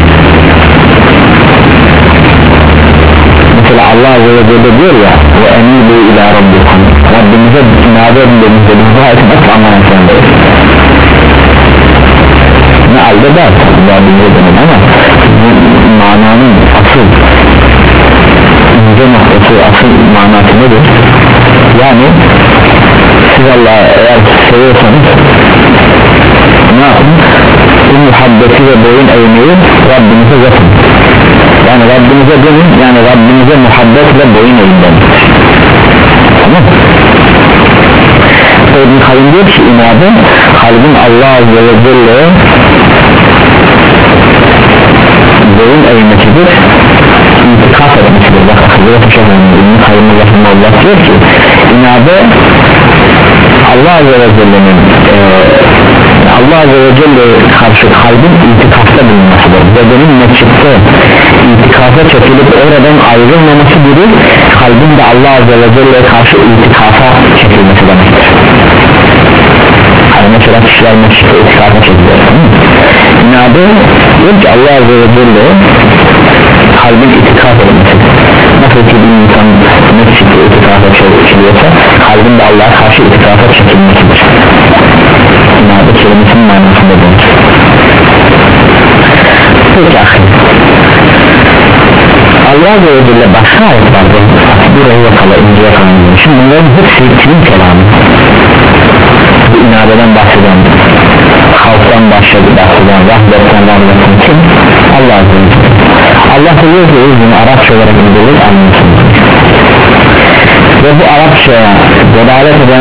Speaker 1: Mesela Allah Azze ve Celle diyor ya ve enibu ila rabbikum, Rabbimize inabe edildiğimizde biz dua etmek anlamaklandır. Ne halde der Rabbimize dedim ama bu mananın asıl ince noktası, asıl manası nedir? Yani siz Allah'ı eğer seviyorsanız ne yapın? Bu muhabbeti ve boyun eğmeyi Rabbimize yapın. Yani Rabbimize dönün, yani Rabbimize muhabbetle boyun eğin demektir. Tamam mı? İbn Kayyim diyor ki inabe kalbin Allah Azze ve Celle'ye boyun eğmesidir, itikaf etmesidir. Bak Hazreti Şeyh İbn Kayyim rahimahullah diyor ki inabe Allah Azze ve Celle'nin e, Allah Azze ve Celle'ye karşı kalbin itikafta bulunmasıdır. Bedenin mescitte itikafa çekilip oradan ayrılmaması gibi kalbin de Allah Azze ve Celle'ye karşı itikafa çekilmesi demektir. Yani mesela kişiler mescitte itikafa çekiliyor. İnabe diyor ki Allah Azze ve Celle kalbin itikaf edilmesidir. Nasıl ki bir insan mescitte itikafa çekiliyorsa kalbin de Allah'a karşı itikafa çekilmesidir. İnabe kelimesinin manasında denir. Peki ahir, Allah Azze ve Celle başka ayetlerde buraya yakala, inceye kalanıyor. Şimdi bunların hepsi kimin kelamı? Bu inabeden bahseden, halktan başladı bahseden, rahmetten rahmetten kim? Allah Azze ve Celle. Allah diyor ki bunu Arapça olarak indirir, anlıyorsunuz. Ve bu Arapçaya delalet eden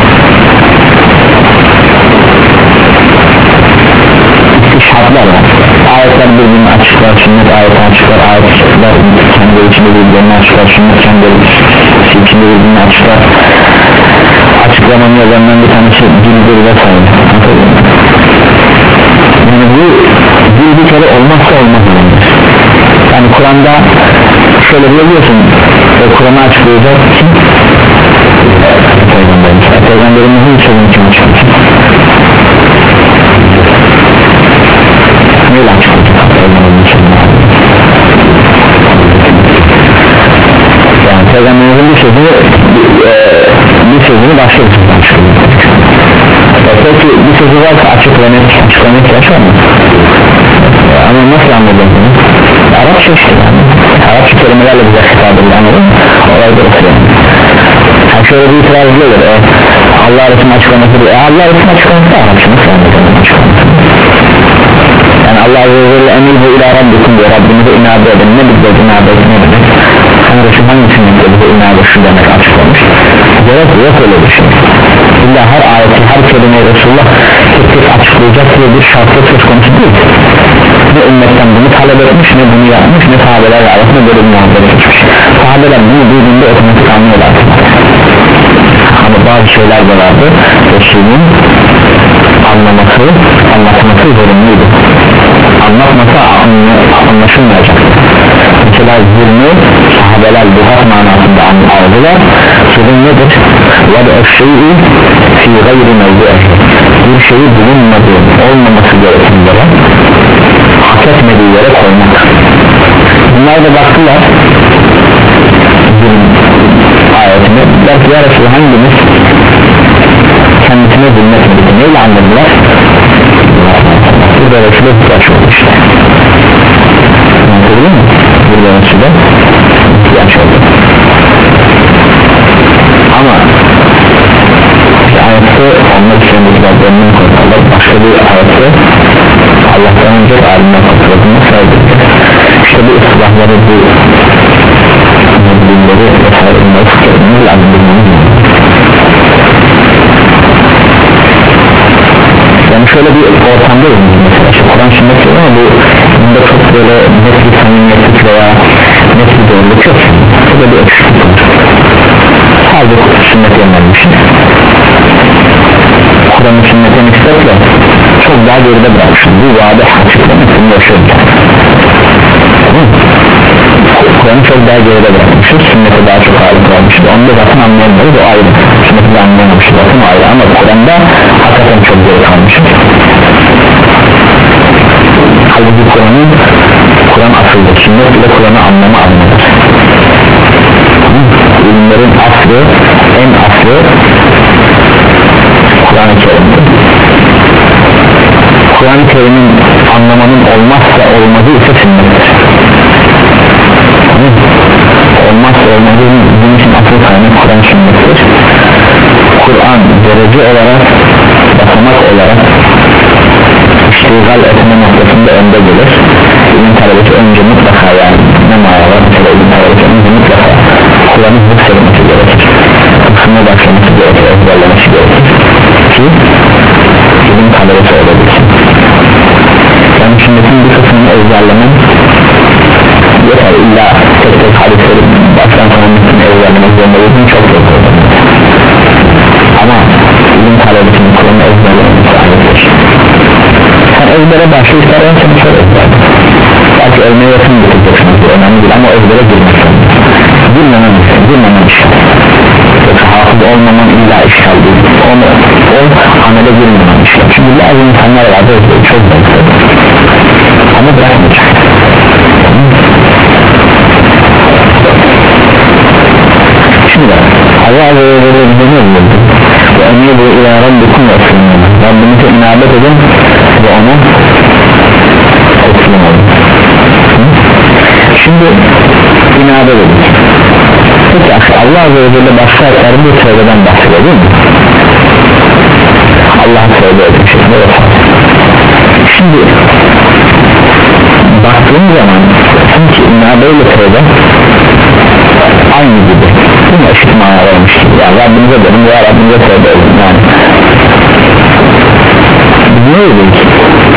Speaker 1: istişhatlar var. Ayetler birbirini açıklar, sünnet ayeti açıklar, ayetler kendi içinde birbirini açıklar, sünnet kendi içinde birbirini açıklar. Açıklamanın yazarından bir tanesi dildir vesaire. Yani bu dil bir kere olmazsa olmaz olmaz. Yani Kur'an'da şöyle biliyorsun, Kur'an'ı açıklayacak kim? Peygamberimiz. Peygamberimizin sözünü kim açıklayacak? Neyle açıklayacak? Peygamberimizin sözünü. Yani Peygamberimizin bir sözü e, sözü varsa açık ve net açıklamak yaşar mı? Ama nasıl anladın? Arapça işte yani Arapça kelimelerle bize hitap edilir, anladın mı? Olay da oluyor yani şöyle bir itiraz edilir e, Allah Resulü'nün açıklaması diyor, e, Allah Resulü'nün açıklaması da Arapça nasıl anladın açıklaması? Yani Allah Azze ve Celle emir bu ila Rabbikum diyor, Rabbimize inabe edin, ne bize inabe edin, ne demek? Hani Resul hangisinin bize inabe şu demek açıklamış? Gerek yok öyle bir şey. İlla her ayeti, her kelimeyi Resulullah tek tek açıklayacak diye bir şartlı söz konusu değil. Ne ümmetten bunu talep etmiş, ne bunu yapmış, ne sahabelerle arasında böyle bir muhabbet etmiş. Sahabeler bunu duyduğunda otomatik anlıyorlar. Ama bazı şeyler de vardı, Resul'ün anlaması, anlatması zorunluydu. Anlatmasa anlaşılmayacak. Mesela zulmü sahabeler buhat manasında aldılar. Zulüm nedir? وَدَا الشَّيْءِ فِي غَيْرِ مَوْضِعِهِ bir şeyi bulunmadığı, olmaması gereken yere, hak etmediği yere koymak. Bunlar da baktılar zulüm ayetine, der ki ya Resulü hangimiz kendisine zulmetmedi, neyle anladılar? Burada Resulü ihtiyaç oldu işte. Anladın mı? Burada Resulü ihtiyaç oldu. Ama ayette onlar kendilerinden korkarlar, başka bir ayette Allah'tan önce alimler korkarlar sayılır. İşte bu ıslahları, bu bilgileri vesaire bunları fikirlerimiz lazım, bilmemiz lazım. Yani şöyle bir ortamdayız mesela işte Kur'an sünnet diyor ama bu bunda çok böyle net bir samimiyetlik veya net bir doğruluk yok. Burada bir eksiklik var. Sadece sünnet yönlenmişiz. Kur'an'ın sünnetten istetle çok daha geride bırakmışız. Bu vaade açıklamasını yaşıyoruz. Kur'an'ı çok daha geride bırakmışız. Sünnete daha çok ağırlık vermişiz. Onu da zaten anlayamıyoruz, o ayrı. Sünneti de anlayamamışız zaten, o ayrı. Ama Kur'an'da hakikaten çok geri kalmışız. Halbuki Kur'an'ın Kur'an asıldır. Sünnet ile Kur'an'ı anlama adındadır. İlimlerin aslı, en aslı Kur'an-ı Kerim'dir. Kur'an-ı Kerim'in anlamanın olmazsa olmazı ise sünnettir. Olmazsa olmazı bizim için asıl kaynak Kur'an sünnettir. Kur'an derece olarak, basamak olarak iştigal etme noktasında önde gelir. İlim talebesi önce mutlaka yani ne mağalar mesela ilim talebesi önce mutlaka Kur'an'ın hıfzedilmesi gerekir. Hıfzına başlaması gerekir, ezberlemesi gerekir ki ilim talebesi olabilsin. Yani sünnetin bir kısmını ezberlemen yeter, illa tek tek hadisleri baştan sona bütün ezberlemek zorunda olduğunu çok zor olur. Ama ilim talebesinin Kur'an'ı ezberlemesi ayrıdır. Sen ezbere başlıyorsan en seni şöyle ezberle. Belki ölmeye yakın bitireceksin, önemli değil ama ezbere girmezsin. Girmemen, girmemen işgal. Yoksa hafız olmaman illa işgal değil. Onu, o amele girmemen işgal. Çünkü bazı insanlar vardı ezberi çok zor. Ama bırakmayacak. Şimdi Allah Azze ve Celle bize ne diyor? Ve emiru ila Rabbikum ve Resulü'nün Rabbimize inabet edin ve ona teslim olun. Şimdi inabet edin. Peki Allah Azze ve Celle başka ayetler bu tövbeden bahsediyor değil mi? Allah'a tövbe edin şeklinde yapar. Şimdi baktığım zaman sanki inabeyle tövbe aynı gibi değil mi? Eşit manalar olmuş gibi yani Rabbimize dedim veya Rabbimize tövbe edin yani biz ne öyle ki?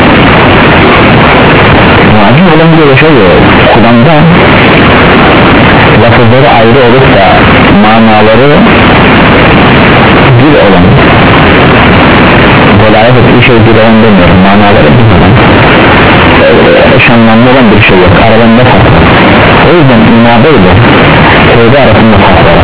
Speaker 1: Macun olan bir şey yok. Kur'an'da lafızları ayrı olup da manaları bir olan dolayı bir şey bir olan demiyorum, manaları bir olan eş anlamlı olan bir şey yok, aralarında fark var. O yüzden inabe ile tövbe arasında fark var.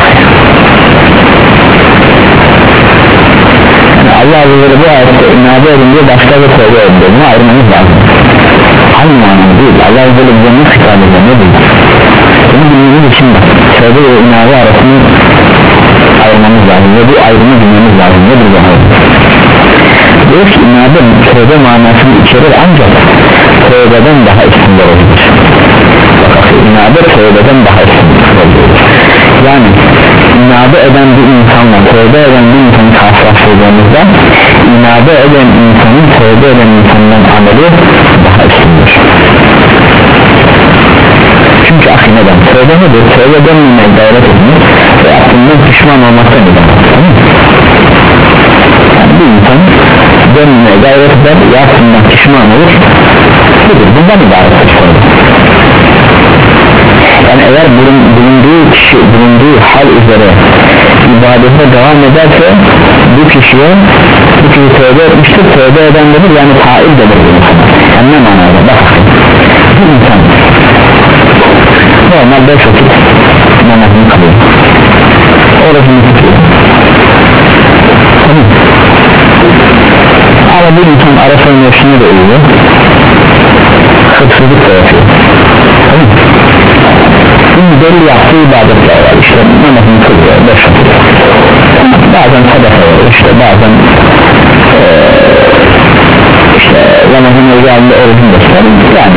Speaker 1: Yani Allah Azze ve Celle bu ayette inabe edin diye başka bir tövbe edin diye bunu ayırmamız lazım. Aynı manada değil. Allah Azze ve Celle bize ne hitap ediyor, ne değil? Bunu bilmemiz için bak, tövbe ve inabe arasını ayırmamız lazım ve bu ayrımı bilmemiz lazım. Nedir bu ayrım? Bu diyoruz ki inabe tövbe manasını içerir ancak tövbeden daha üstünde olur. İnabe tövbeden daha üstünde olur. Yani inabe eden bir insanla tövbe eden bir insanı karşılaştırdığımızda inabe eden insanın tövbe eden insandan ameli daha üstündür. Çünkü ahi neden? Tövbe nedir? Tövbe dönmemeye gayret etmek ve aklından pişman olmaktan ibaret. Yani bir insan dönmemeye gayret eder ve aklından pişman olur. Budur, bundan ibarettir tövbe. Yani eğer bulunduğu kişi bulunduğu hal üzere ibadete devam ederse bu kişiye bu kişi tövbe etmiştir, tövbe edendir yani taib denir bu insan. Yani ne manada? Bak bir insan normal beş vakit namazını kılıyor, orucunu tutuyor, tamam. Ama bir insan ara sıra nefsine de uyuyor, hırsızlık da yapıyor, tamam. Bunun belli yaptığı ibadetler var, işte namazını kılıyor, beş vakit, bazen sadaka veriyor, işte bazen ee, işte Ramazan özelliğinde orucunu gösterir yani.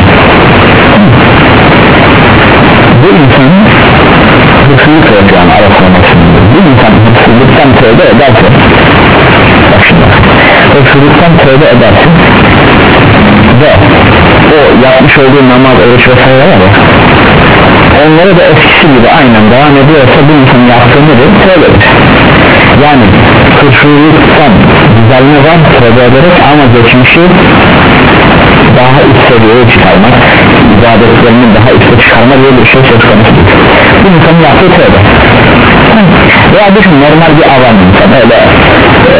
Speaker 1: Bu insan hırsızlık yapıyor arasında. Bu insan hırsızlıktan tövbe ederse, bak şimdi, hırsızlıktan tövbe ederse ve o yapmış olduğu namaz, oruç vesaire var ya, onları da eskisi gibi aynen devam ediyorsa bu insan yaptığı nedir? Tövbedir. Yani hırsızlıktan düzelme var tövbe ederek ama geçmişi daha üst seviyeye çıkarmak, ibadetlerini daha üste çıkarmak diye bir şey söz konusu. Bu insanın yaptığı tövbe. Veya düşün normal bir avam insan öyle ee,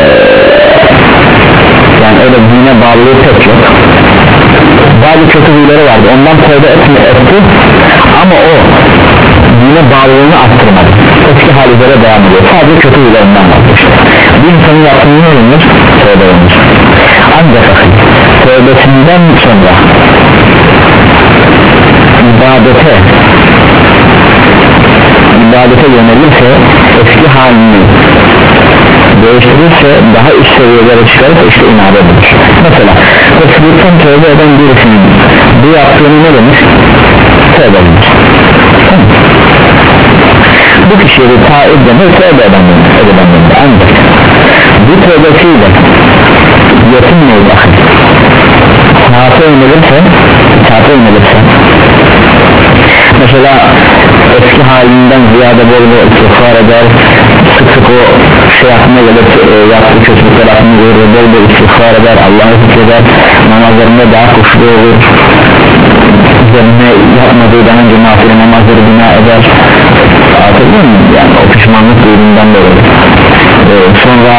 Speaker 1: yani öyle dine bağlılığı pek yok. Bazı kötü huyları vardı, ondan tövbe etme etti ama o dine bağlılığını arttırmadı, eski hal üzere devam ediyor, sadece kötü huylarından vazgeçti. Bir insanın yaptığını ne olunur? Tövbe olunur. Ancak tövbesinden sonra ibadete ibadete yönelirse, eski halini değiştirirse, daha üst seviyelere çıkarırsa işte inabe budur. Mesela hırsızlıktan tövbe eden birisinin bu yaptığını ne demiş? Tövbe demiş. Bu kişiye de taib denir, tövbe eden denir. Ancak bu tövbesiyle yetinmeyi bakın, taate yönelirse taate yönelirse mesela eski halinden ziyade bol bol istiğfar eder, sık sık o şey aklına gelip e, yaptığı kötülükler aklına gelir, bol bol istiğfar eder, Allah'ı zikreder, namazlarında daha kuşlu olur, üzerine yapmadığı daha önce nafile namazları bina eder, anladın mı? Yani o pişmanlık duyduğundan dolayı e, sonra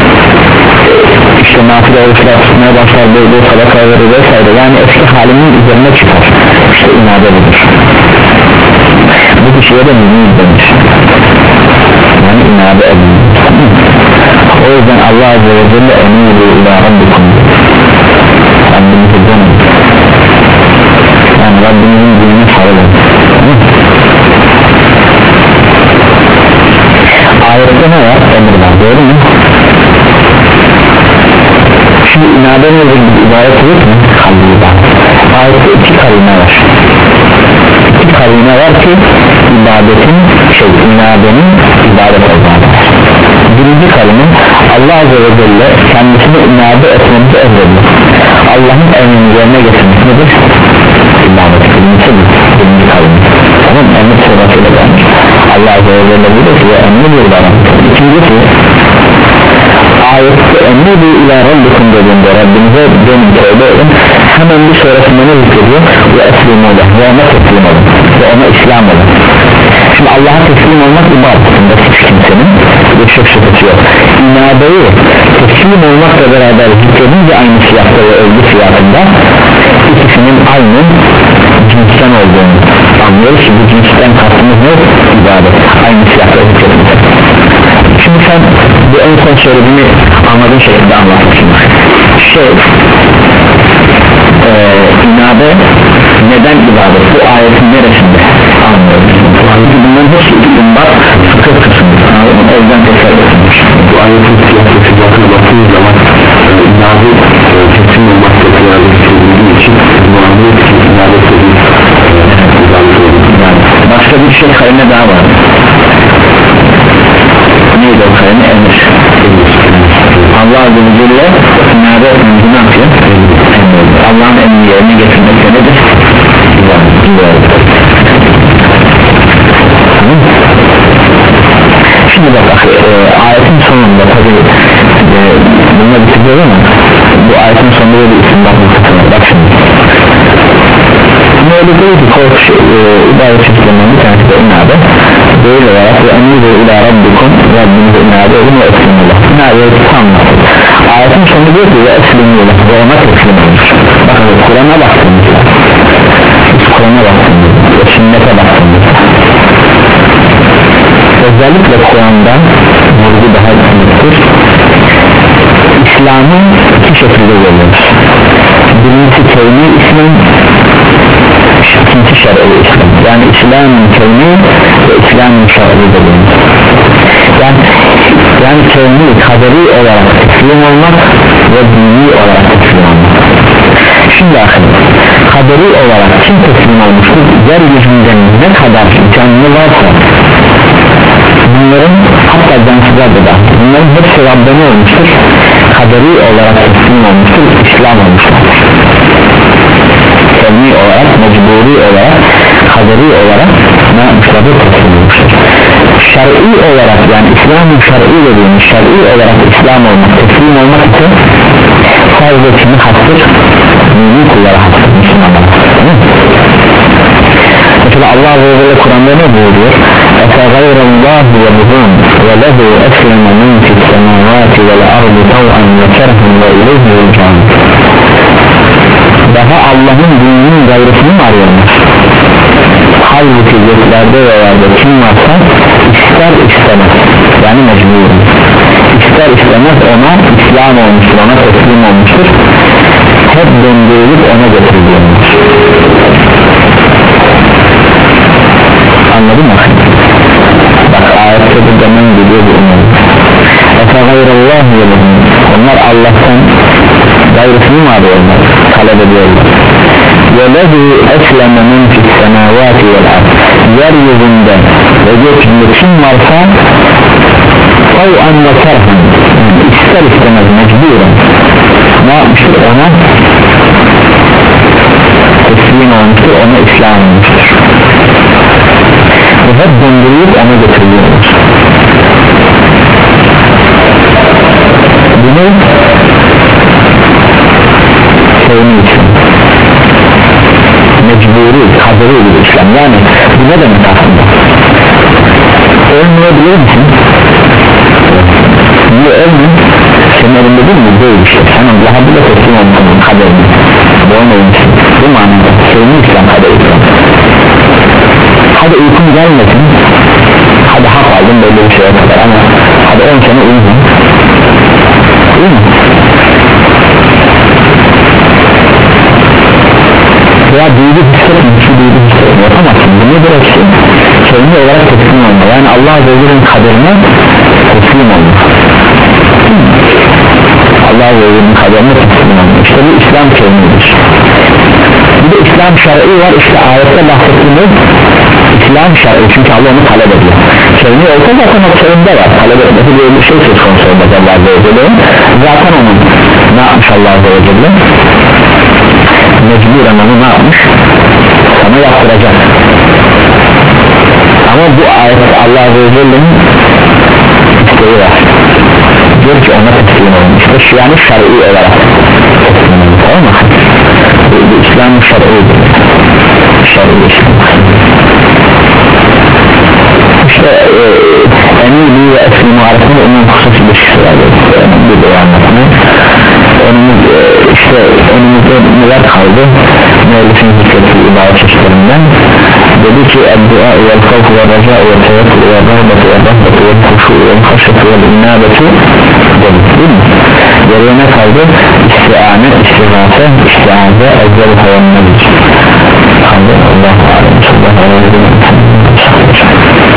Speaker 1: işte nafile oruçlar tutmaya başlar, böyle sadaka verir vesaire, yani eski halinin üzerine çıkar, işte inabe budur. Bu kişiye de mümin denir, yani inabe edilir. O yüzden Allah Azze ve Celle emiru ila Rabbikum, Rabbimizi dönün, yani Rabbimizin dinine sarılın. Ayette ne var? Emir var, doğru mu? Şimdi inabe nedir bir ibaret olur mu? Kalbi ibaret. Ayette iki kalime var. İki kalime var ki ibadetin, şey inabenin ibadet olmalı. Birinci kalime Allah Azze ve Celle kendisine inabe etmemizi emrediyor. Allah'ın emrini yerine getirmek nedir? İbadet. Birincisi bu. Birinci kalime. Tamam mı? Emir sonrasıyla gelmiş. Allah Azze ve Celle diyor ki emri bir bana. İkincisi ayette emri bir ila Rabbikum dediğinde Rabbinize dönün tövbe edin, hemen bir sonrasında ne zikrediyor? Ve eslim olun ve ona teslim olun ve ona İslam olun. Şimdi Allah'a teslim olmak ibadetinde hiç kimsenin bir şey şüphesi yok. İnabeyi teslim olmakla beraber zikredince aynı siyatta ve övgü siyahında ikisinin aynı cinsten olduğunu anlıyoruz ki bu cinsten kastımız ne? İbadet. Aynı siyatta zikredince. Şimdi sen bu en son söylediğini anladığın şekilde anlatmışsın. Şey e, inabe neden ibadet? Bu ayetin neresinde anlıyoruz? Bunların hepsi istinbat fıkıh kısmı. O yüzden tekrar etmiş. Bu ayetin siyaseti baktığı zaman inabe emriyle inabe etmemizi ne yapıyor? Allah'ın emri yerine getirmek nedir? Şimdi bak e, ayetin sonunda tabi e, bununla bitiriyor ama bu ayetin sonunda bir isim bakmak bak şimdi ne öyle değil ki korku şey, e, ibadet çeşitlerinden bir tanesi de inabe böyle olarak ve emri ila rabbikum Rabbimize inabe edin ve eslimullah inabe edin anlatır ayetin sonunda diyor ki ve eslimullah ve ona teslim olmuş bakın Kur'an'a baktığımızda Kur'an'a baktığımızda ve sünnete baktığımızda özellikle Kur'an'dan vurgu daha büyüktür İslam'ın iki şekilde görüyoruz birincisi kevni İslam ikinci şer'i İslam yani İslam'ın kevni ve İslam'ın şer'i görüyoruz yani, yani kevni kaderi olarak teslim olmak ve dini olarak teslim olmak şimdi akıl kaderi olarak kim teslim olmuştur yeryüzünde ne kadar canlı varsa bunların hatta cansızlar da bunların hepsi Rabbani olmuştur kaderi olarak teslim olmuştur İslam olmuştur kevni olarak mecburi olarak kaderi olarak ne yapmışlardır teslim olmuştur şer'i olarak yani İslam'ın şer'i dediğimiz şer'i olarak İslam olmak teslim olmak için sadece kimi haktır mümin kullara haktır Müslümanlar mesela Allah Azze ve Celle Kur'an'da ne buyuruyor اَفَغَيْرَ اللّٰهِ وَبُهُمْ وَلَهُ اَسْلَمَ مِنْ فِي السَّمَاوَاتِ وَالْأَرْضِ طَوْعًا وَكَرْهًا وَاِلَيْهِ يُرْجَعُونَ daha Allah'ın dininin gayrısını mı arıyorlar halbuki göklerde ve yerde kim varsa ister istemez yani mecbur ister istemez ona İslam olmuştur ona teslim olmuştur hep döndürülüp ona getirilmiştir anladın mı? bak ayette bu zaman gidiyor bu umum اَفَغَيْرَ يَلَهُمْ onlar Allah'tan gayrısını mı arıyorlar talep ediyorlar وَلَهُ اَسْلَمَ مِنْ فِي السَّمَاوَاتِ وَالْعَرْضِ yeryüzünde ve gökyüzünde kim varsa طَوْعًا وَكَرْهًا ister istemez mecburen ne yapmıştır ona teslim olmuştur ona İslam olmuştur ve hep döndürülüp ona getiriliyorlar bunu sevini için mecburi, kaderi bir İslam yani bu ne demek aslında ölmeyebilir misin? niye ölmün? senin elinde değil mi? değil bir şey sen Allah'a bile teslim olmuşsun kaderini boyun olmuşsun bu manada sevini İslam kaderi İslam hadi uykun gelmesin hadi hak aldın böyle bir şeye kadar ama hadi on sene uyudun değil mi? veya duygu hissetmiyor şu duygu hissetmiyor yapamazsın bunu bıraksın kendi olarak teslim olma yani Allah Azze ve Celle'nin kaderine teslim olma Allah Azze ve Celle'nin kaderine teslim olma işte bu İslam kelimedir bir de İslam şer'i var işte ayette bahsettiğimiz İslam şer'i çünkü Allah onu talep ediyor kelime olsa zaten o kelinde var talep etmesi diye bir şey söz konusu olmaz Allah Azze ve Celle'nin zaten onun ne yapmış Allah Azze ve Celle mecburen onu ne yapmış sana yaptıracak ama bu ayet Allah Azze ve Celle'nin isteği var diyor ki ona teslim olun işte yani şer'i olarak teslim olun tamam mı? bu, bu İslam'ın şer'idir şer'i İslam işte e, emili ve eslimu arasında onun husus ilişkisi var bir de anlatmayı önümüz e, işte önümüzde neler kaldı müellifin hikmeti ibadet çeşitlerinden dedi ki el-dua vel-kavf ve-raca ve-tevekkül ve-rahbeti ve-rahbeti ve-kuşu ve-haşeti ve-inabeti dedi değil mi? geriye ne kaldı? İstiane, istigase, istiaze, ezzel-havannelic